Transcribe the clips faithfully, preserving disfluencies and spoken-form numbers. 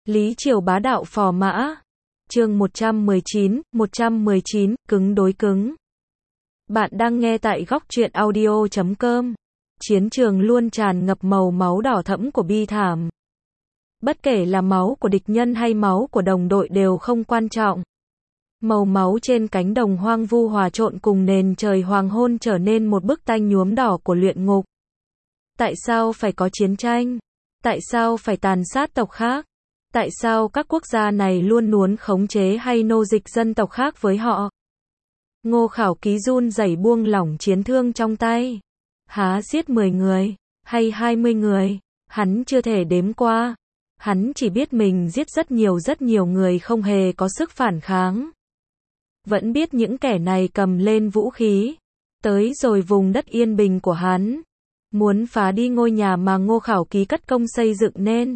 Lý Triều bá đạo phò mã. Chương một trăm mười chín, một trăm mười chín, cứng đối cứng. Bạn đang nghe tại góc truyện audio chấm com. Chiến trường luôn tràn ngập màu máu đỏ thẫm của bi thảm. Bất kể là máu của địch nhân hay máu của đồng đội đều không quan trọng. Màu máu trên cánh đồng hoang vu hòa trộn cùng nền trời hoàng hôn trở nên một bức tanh nhuốm đỏ của luyện ngục. Tại sao phải có chiến tranh? Tại sao phải tàn sát tộc khác? Tại sao các quốc gia này luôn muốn khống chế hay nô dịch dân tộc khác với họ? Ngô Khảo Ký run rẩy buông lỏng chiến thương trong tay. Há giết mười người, hay hai mươi người, hắn chưa thể đếm qua. Hắn chỉ biết mình giết rất nhiều rất nhiều người không hề có sức phản kháng. Vẫn biết những kẻ này cầm lên vũ khí, tới rồi vùng đất yên bình của hắn, muốn phá đi ngôi nhà mà Ngô Khảo Ký cất công xây dựng nên.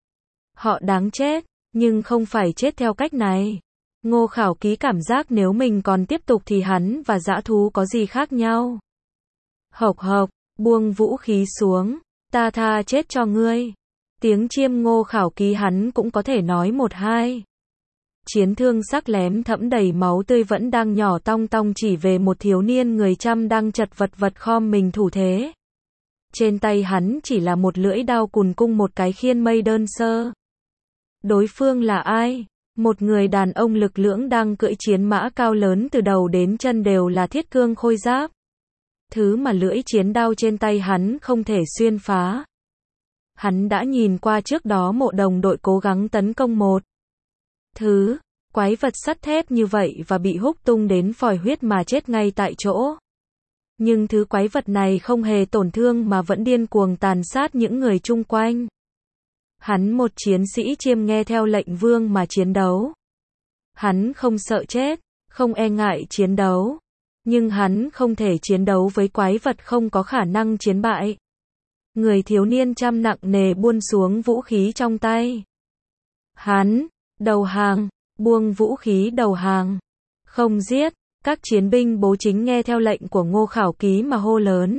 Họ đáng chết, nhưng không phải chết theo cách này. Ngô Khảo Ký cảm giác nếu mình còn tiếp tục thì hắn và dã thú có gì khác nhau. Hộc hộc, buông vũ khí xuống, ta tha chết cho ngươi. Tiếng chiêm Ngô Khảo Ký hắn cũng có thể nói một hai. Chiến thương sắc lém thẫm đầy máu tươi vẫn đang nhỏ tong tong chỉ về một thiếu niên người Chăm đang chật vật vật khom mình thủ thế. Trên tay hắn chỉ là một lưỡi đao cùn cung một cái khiên mây đơn sơ. Đối phương là ai? Một người đàn ông lực lưỡng đang cưỡi chiến mã cao lớn từ đầu đến chân đều là thiết cương khôi giáp. Thứ mà lưỡi chiến đao trên tay hắn không thể xuyên phá. Hắn đã nhìn qua trước đó mộ đồng đội cố gắng tấn công một thứ quái vật sắt thép như vậy và bị húc tung đến phòi huyết mà chết ngay tại chỗ. Nhưng thứ quái vật này không hề tổn thương mà vẫn điên cuồng tàn sát những người chung quanh. Hắn một chiến sĩ Chiêm nghe theo lệnh vương mà chiến đấu. Hắn không sợ chết, không e ngại chiến đấu. Nhưng hắn không thể chiến đấu với quái vật không có khả năng chiến bại. Người thiếu niên Chăm nặng nề buông xuống vũ khí trong tay. Hắn, đầu hàng, buông vũ khí đầu hàng. Không giết, các chiến binh bố chính nghe theo lệnh của Ngô Khảo Ký mà hô lớn.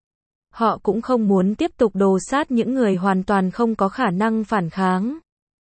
Họ cũng không muốn tiếp tục đồ sát những người hoàn toàn không có khả năng phản kháng.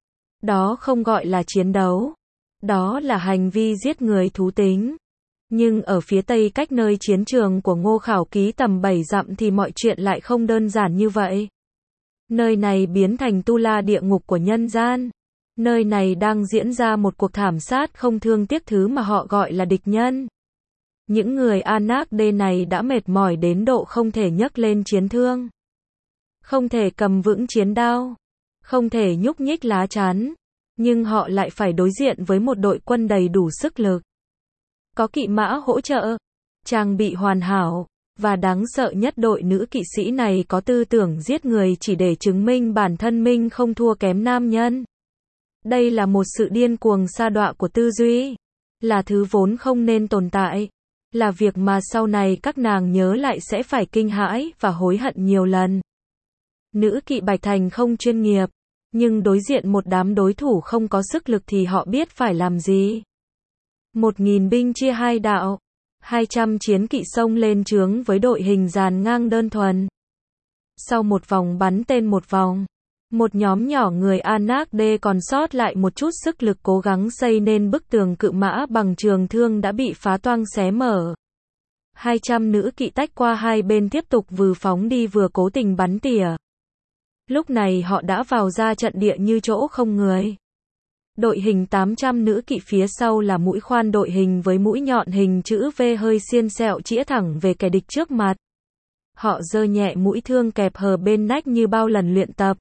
Đó không gọi là chiến đấu. Đó là hành vi giết người thú tính. Nhưng ở phía tây cách nơi chiến trường của Ngô Khảo Ký tầm bảy dặm thì mọi chuyện lại không đơn giản như vậy. Nơi này biến thành tu la địa ngục của nhân gian. Nơi này đang diễn ra một cuộc thảm sát không thương tiếc thứ mà họ gọi là địch nhân. Những người Anakde này đã mệt mỏi đến độ không thể nhấc lên chiến thương. Không thể cầm vững chiến đao. Không thể nhúc nhích lá chắn. Nhưng họ lại phải đối diện với một đội quân đầy đủ sức lực. Có kỵ mã hỗ trợ, trang bị hoàn hảo, và đáng sợ nhất đội nữ kỵ sĩ này có tư tưởng giết người chỉ để chứng minh bản thân mình không thua kém nam nhân. Đây là một sự điên cuồng sa đọa của tư duy, là thứ vốn không nên tồn tại, là việc mà sau này các nàng nhớ lại sẽ phải kinh hãi và hối hận nhiều lần. Nữ kỵ Bạch Thành không chuyên nghiệp, nhưng đối diện một đám đối thủ không có sức lực thì họ biết phải làm gì. Một nghìn binh chia hai đạo, hai trăm chiến kỵ xông lên trướng với đội hình dàn ngang đơn thuần. Sau một vòng bắn tên một vòng, một nhóm nhỏ người Anakde còn sót lại một chút sức lực cố gắng xây nên bức tường cự mã bằng trường thương đã bị phá toang xé mở. Hai trăm nữ kỵ tách qua hai bên tiếp tục vừa phóng đi vừa cố tình bắn tỉa. Lúc này họ đã vào ra trận địa như chỗ không người. Đội hình tám trăm nữ kỵ phía sau là mũi khoan đội hình với mũi nhọn hình chữ V hơi xiên xẹo chĩa thẳng về kẻ địch trước mặt. Họ giơ nhẹ mũi thương kẹp hờ bên nách như bao lần luyện tập.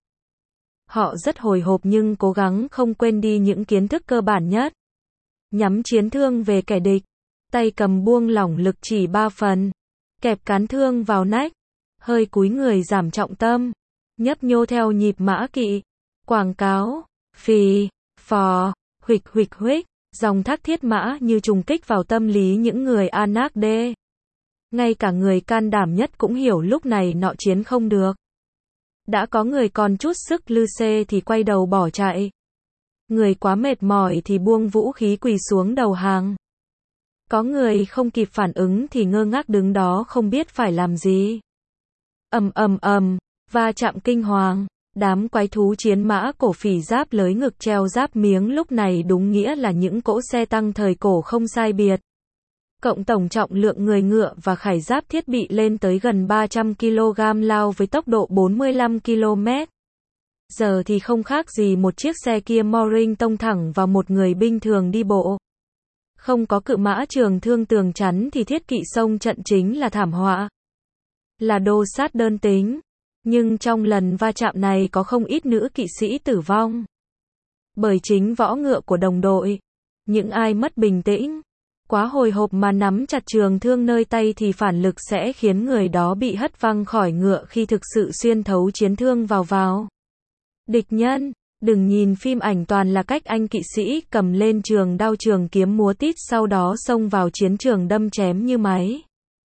Họ rất hồi hộp nhưng cố gắng không quên đi những kiến thức cơ bản nhất. Nhắm chiến thương về kẻ địch, tay cầm buông lỏng lực chỉ ba phần, kẹp cán thương vào nách, hơi cúi người giảm trọng tâm, nhấp nhô theo nhịp mã kỵ, quảng cáo, phì, phò, huỵch huỵch huỵch, dòng thác thiết mã như trùng kích vào tâm lý những người Anakde. Ngay cả người can đảm nhất cũng hiểu lúc này nọ chiến không được. Đã có người còn chút sức lư xê thì quay đầu bỏ chạy. Người quá mệt mỏi thì buông vũ khí quỳ xuống đầu hàng. Có người không kịp phản ứng thì ngơ ngác đứng đó không biết phải làm gì. Ầm ầm ầm, va chạm kinh hoàng, Đám quái thú chiến mã cổ phì giáp lới ngực treo giáp miếng lúc này đúng nghĩa là những cỗ xe tăng thời cổ không sai biệt. Cộng tổng trọng lượng người ngựa và khải giáp thiết bị lên tới gần ba trăm ki lô gam lao với tốc độ bốn mươi lăm ki lô mét giờ thì không khác gì một chiếc xe kia Morning tông thẳng vào một người binh thường đi bộ. Không có cự mã trường thương tường chắn thì thiết kỵ xông trận chính là thảm họa. Là đồ sát đơn tính. Nhưng trong lần va chạm này có không ít nữ kỵ sĩ tử vong. Bởi chính võ ngựa của đồng đội. Những ai mất bình tĩnh, quá hồi hộp mà nắm chặt trường thương nơi tay thì phản lực sẽ khiến người đó bị hất văng khỏi ngựa khi thực sự xuyên thấu chiến thương vào vào. Địch nhân, đừng nhìn phim ảnh toàn là cách anh kỵ sĩ cầm lên trường đao trường kiếm múa tít sau đó xông vào chiến trường đâm chém như máy.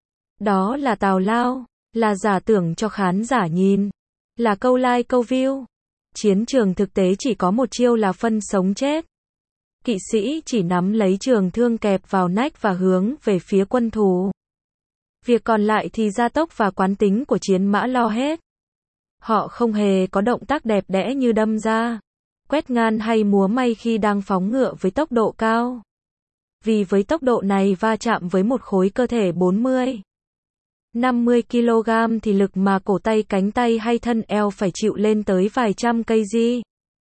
Đó là tào lao, là giả tưởng cho khán giả nhìn, là câu like câu view. Chiến trường thực tế chỉ có một chiêu là phân sống chết. Kỵ sĩ chỉ nắm lấy trường thương kẹp vào nách và hướng về phía quân thù. Việc còn lại thì gia tốc và quán tính của chiến mã lo hết. Họ không hề có động tác đẹp đẽ như đâm ra, quét ngang hay múa may khi đang phóng ngựa với tốc độ cao. Vì với tốc độ này va chạm với một khối cơ thể bốn mươi, năm mươi ki lô gam thì lực mà cổ tay cánh tay hay thân eo phải chịu lên tới vài trăm cây gi.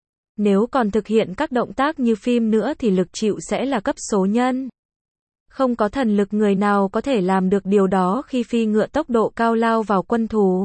Nếu còn thực hiện các động tác như phim nữa thì lực chịu sẽ là cấp số nhân. Không có thần lực người nào có thể làm được điều đó khi phi ngựa tốc độ cao lao vào quân thù.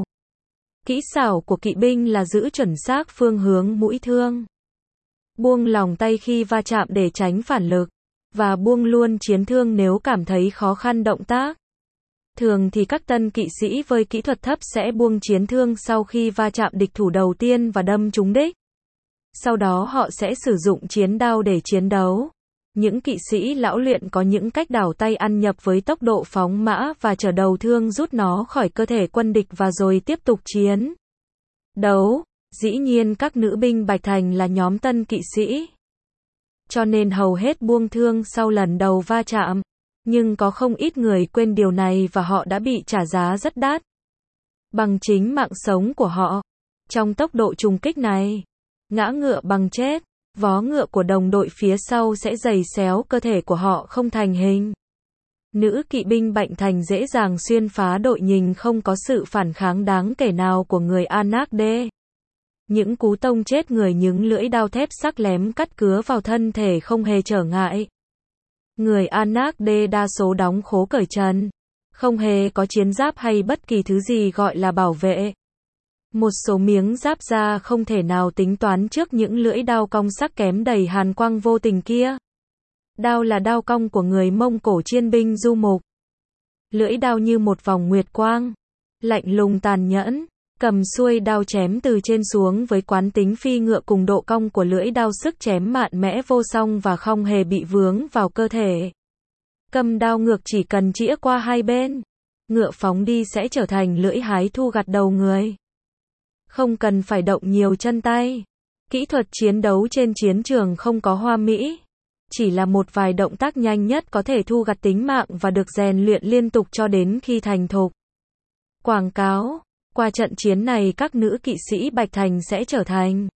Kỹ xảo của kỵ binh là giữ chuẩn xác phương hướng mũi thương, buông lỏng tay khi va chạm để tránh phản lực, và buông luôn chiến thương nếu cảm thấy khó khăn động tác. Thường thì các tân kỵ sĩ với kỹ thuật thấp sẽ buông chiến thương sau khi va chạm địch thủ đầu tiên và đâm trúng đích. Sau đó họ sẽ sử dụng chiến đao để chiến đấu. Những kỵ sĩ lão luyện có những cách đảo tay ăn nhập với tốc độ phóng mã và chở đầu thương rút nó khỏi cơ thể quân địch và rồi tiếp tục chiến đấu. Dĩ nhiên các nữ binh Bạch Thành là nhóm tân kỵ sĩ, cho nên hầu hết buông thương sau lần đầu va chạm. Nhưng có không ít người quên điều này và họ đã bị trả giá rất đắt bằng chính mạng sống của họ trong tốc độ trùng kích này. Ngã ngựa bằng chết, vó ngựa của đồng đội phía sau sẽ giày xéo cơ thể của họ không thành hình. Nữ kỵ binh Bạch Thành dễ dàng xuyên phá đội hình không có sự phản kháng đáng kể nào của người Anak D. Những cú tông chết người những lưỡi đao thép sắc lém cắt cứa vào thân thể không hề trở ngại. Người Anak D đa số đóng khố cởi trần, không hề có chiến giáp hay bất kỳ thứ gì gọi là bảo vệ. Một số miếng giáp da không thể nào tính toán trước những lưỡi đao cong sắc kém đầy hàn quang vô tình kia. Đao là đao cong của người Mông Cổ chiên binh du mục. Lưỡi đao như một vòng nguyệt quang, lạnh lùng tàn nhẫn, cầm xuôi đao chém từ trên xuống với quán tính phi ngựa cùng độ cong của lưỡi đao sức chém mạnh mẽ vô song và không hề bị vướng vào cơ thể. Cầm đao ngược chỉ cần chĩa qua hai bên, ngựa phóng đi sẽ trở thành lưỡi hái thu gặt đầu người. Không cần phải động nhiều chân tay. Kỹ thuật chiến đấu trên chiến trường không có hoa mỹ. Chỉ là một vài động tác nhanh nhất có thể thu gặt tính mạng và được rèn luyện liên tục cho đến khi thành thục. Quảng cáo. Qua trận chiến này các nữ kỵ sĩ Bạch Thành sẽ trở thành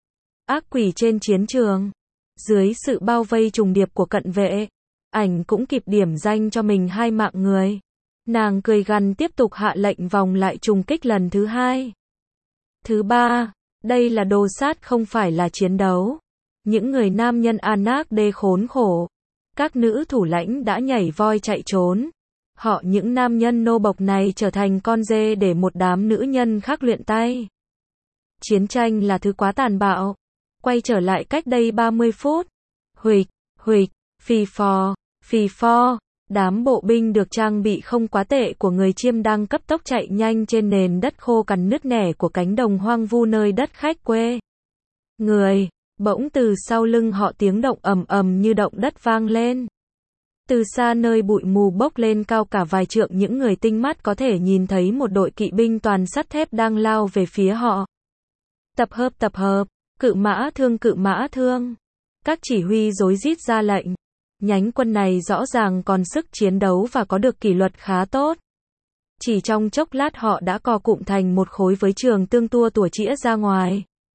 ác quỷ trên chiến trường. Dưới sự bao vây trùng điệp của cận vệ, ảnh cũng kịp điểm danh cho mình hai mạng người. Nàng cười gằn tiếp tục hạ lệnh vòng lại trùng kích lần thứ hai. Thứ ba, đây là đồ sát không phải là chiến đấu. Những người nam nhân Anak D khốn khổ. Các nữ thủ lãnh đã nhảy voi chạy trốn. Họ những nam nhân nô bộc này trở thành con dê để một đám nữ nhân khác luyện tay. Chiến tranh là thứ quá tàn bạo. Quay trở lại cách đây ba mươi phút. Huỵch, huỵch, phì phò, phì phò. Đám bộ binh được trang bị không quá tệ của người Chiêm đang cấp tốc chạy nhanh trên nền đất khô cằn nứt nẻ của cánh đồng hoang vu nơi đất khách quê. Người, bỗng từ sau lưng họ tiếng động ầm ầm như động đất vang lên. Từ xa nơi bụi mù bốc lên cao cả vài trượng những người tinh mắt có thể nhìn thấy một đội kỵ binh toàn sắt thép đang lao về phía họ. Tập hợp tập hợp, cự mã thương cự mã thương. Các chỉ huy rối rít ra lệnh. Nhánh quân này rõ ràng còn sức chiến đấu và có được kỷ luật khá tốt. Chỉ trong chốc lát họ đã co cụm thành một khối với trường tương tua tủa chĩa ra ngoài.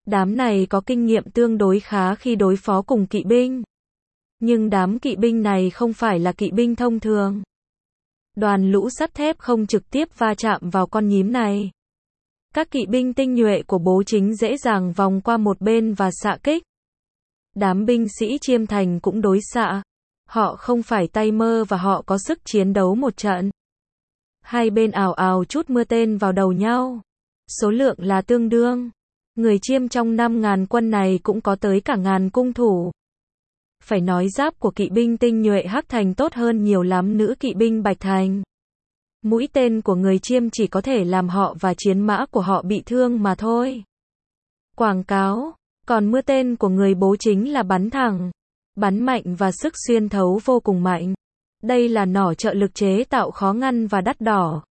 Đám này có kinh nghiệm tương đối khá khi đối phó cùng kỵ binh. Nhưng đám kỵ binh này không phải là kỵ binh thông thường. Đoàn lũ sắt thép không trực tiếp va chạm vào con nhím này. Các kỵ binh tinh nhuệ của Bố Chính dễ dàng vòng qua một bên và xạ kích. Đám binh sĩ Chiêm Thành cũng đối xạ. Họ không phải tay mơ và họ có sức chiến đấu một trận. Hai bên ào ào chút mưa tên vào đầu nhau. Số lượng là tương đương. Người Chiêm trong năm ngàn quân này cũng có tới cả ngàn cung thủ. Phải nói giáp của kỵ binh tinh nhuệ Hắc Thành tốt hơn nhiều lắm nữ kỵ binh Bạch Thành. Mũi tên của người Chiêm chỉ có thể làm họ và chiến mã của họ bị thương mà thôi. Quảng cáo. Còn mưa tên của người Bố Chính là bắn thẳng, bắn mạnh và sức xuyên thấu vô cùng mạnh. Đây là nỏ trợ lực chế tạo khó ngăn và đắt đỏ.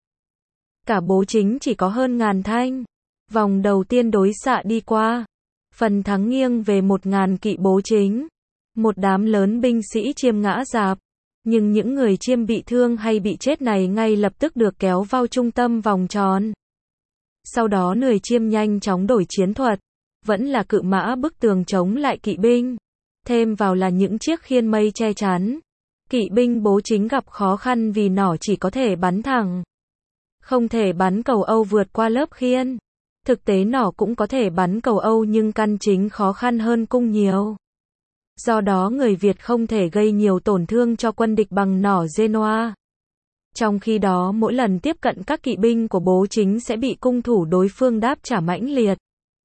Cả Bố Chính chỉ có hơn ngàn thanh. Vòng đầu tiên đối xạ đi qua. Phần thắng nghiêng về một ngàn kỵ Bố Chính. Một đám lớn binh sĩ Chiêm ngã rạp. Nhưng những người Chiêm bị thương hay bị chết này ngay lập tức được kéo vào trung tâm vòng tròn. Sau đó người Chiêm nhanh chóng đổi chiến thuật. Vẫn là cự mã bức tường chống lại kỵ binh. Thêm vào là những chiếc khiên mây che chắn. Kỵ binh Bố Chính gặp khó khăn vì nỏ chỉ có thể bắn thẳng. Không thể bắn cầu Âu vượt qua lớp khiên. Thực tế nỏ cũng có thể bắn cầu Âu nhưng căn chính khó khăn hơn cung nhiều. Do đó người Việt không thể gây nhiều tổn thương cho quân địch bằng nỏ Genoa. Trong khi đó mỗi lần tiếp cận các kỵ binh của Bố Chính sẽ bị cung thủ đối phương đáp trả mãnh liệt.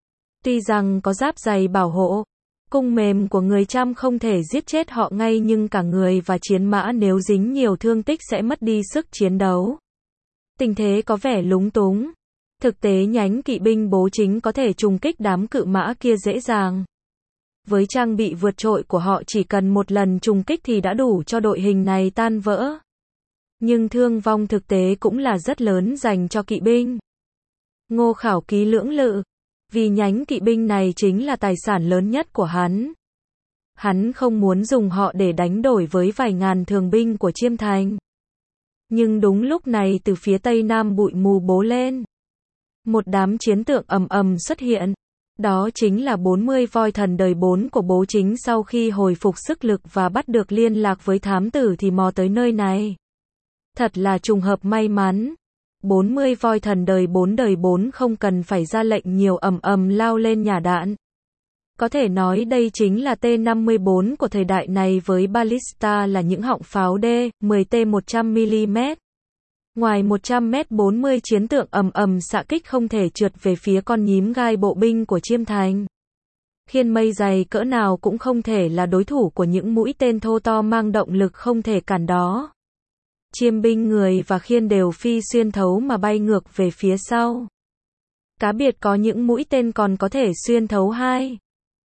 Tuy rằng có giáp dày bảo hộ, cung mềm của người Chăm không thể giết chết họ ngay nhưng cả người và chiến mã nếu dính nhiều thương tích sẽ mất đi sức chiến đấu. Tình thế có vẻ lúng túng. Thực tế nhánh kỵ binh Bố Chính có thể trùng kích đám cự mã kia dễ dàng. Với trang bị vượt trội của họ chỉ cần một lần trùng kích thì đã đủ cho đội hình này tan vỡ. Nhưng thương vong thực tế cũng là rất lớn dành cho kỵ binh. Ngô Khảo Ký lưỡng lự. Vì nhánh kỵ binh này chính là tài sản lớn nhất của hắn. Hắn không muốn dùng họ để đánh đổi với vài ngàn thường binh của Chiêm Thành. Nhưng đúng lúc này từ phía tây nam bụi mù bố lên. Một đám chiến tượng ầm ầm xuất hiện. Đó chính là bốn mươi voi thần đời bốn của Bố Chính sau khi hồi phục sức lực và bắt được liên lạc với thám tử thì mò tới nơi này. Thật là trùng hợp may mắn. bốn mươi voi thần đời bốn đời bốn không cần phải ra lệnh nhiều ầm ầm lao lên nhả đạn. Có thể nói đây chính là T năm mươi bốn của thời đại này với ballista là những họng pháo D mười T một trăm mi li mét. Ngoài một trăm mét bốn mươi chiến tượng ầm ầm xạ kích không thể trượt về phía con nhím gai bộ binh của Chiêm Thành. Khiên mây dày cỡ nào cũng không thể là đối thủ của những mũi tên thô to mang động lực không thể cản đó. Chiêm binh người và khiên đều phi xuyên thấu mà bay ngược về phía sau. Cá biệt có những mũi tên còn có thể xuyên thấu hai,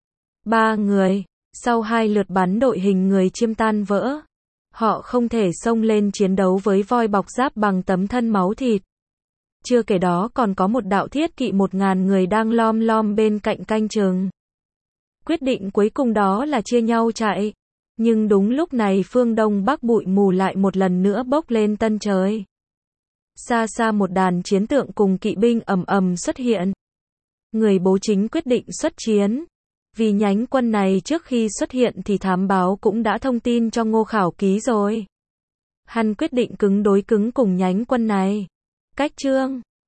ba người. Sau hai lượt bắn đội hình người Chiêm tan vỡ. Họ không thể xông lên chiến đấu với voi bọc giáp bằng tấm thân máu thịt. Chưa kể đó còn có một đạo thiết kỵ một ngàn người đang lom lom bên cạnh canh chừng. Quyết định cuối cùng đó là chia nhau chạy. Nhưng đúng lúc này phương đông bắc bụi mù lại một lần nữa bốc lên tân trời. Xa xa một đàn chiến tượng cùng kỵ binh ầm ầm xuất hiện. Người Bố Chính quyết định xuất chiến. Vì nhánh quân này trước khi xuất hiện thì thám báo cũng đã thông tin cho Ngô Khảo Ký rồi. Hắn quyết định cứng đối cứng cùng nhánh quân này. Cách chương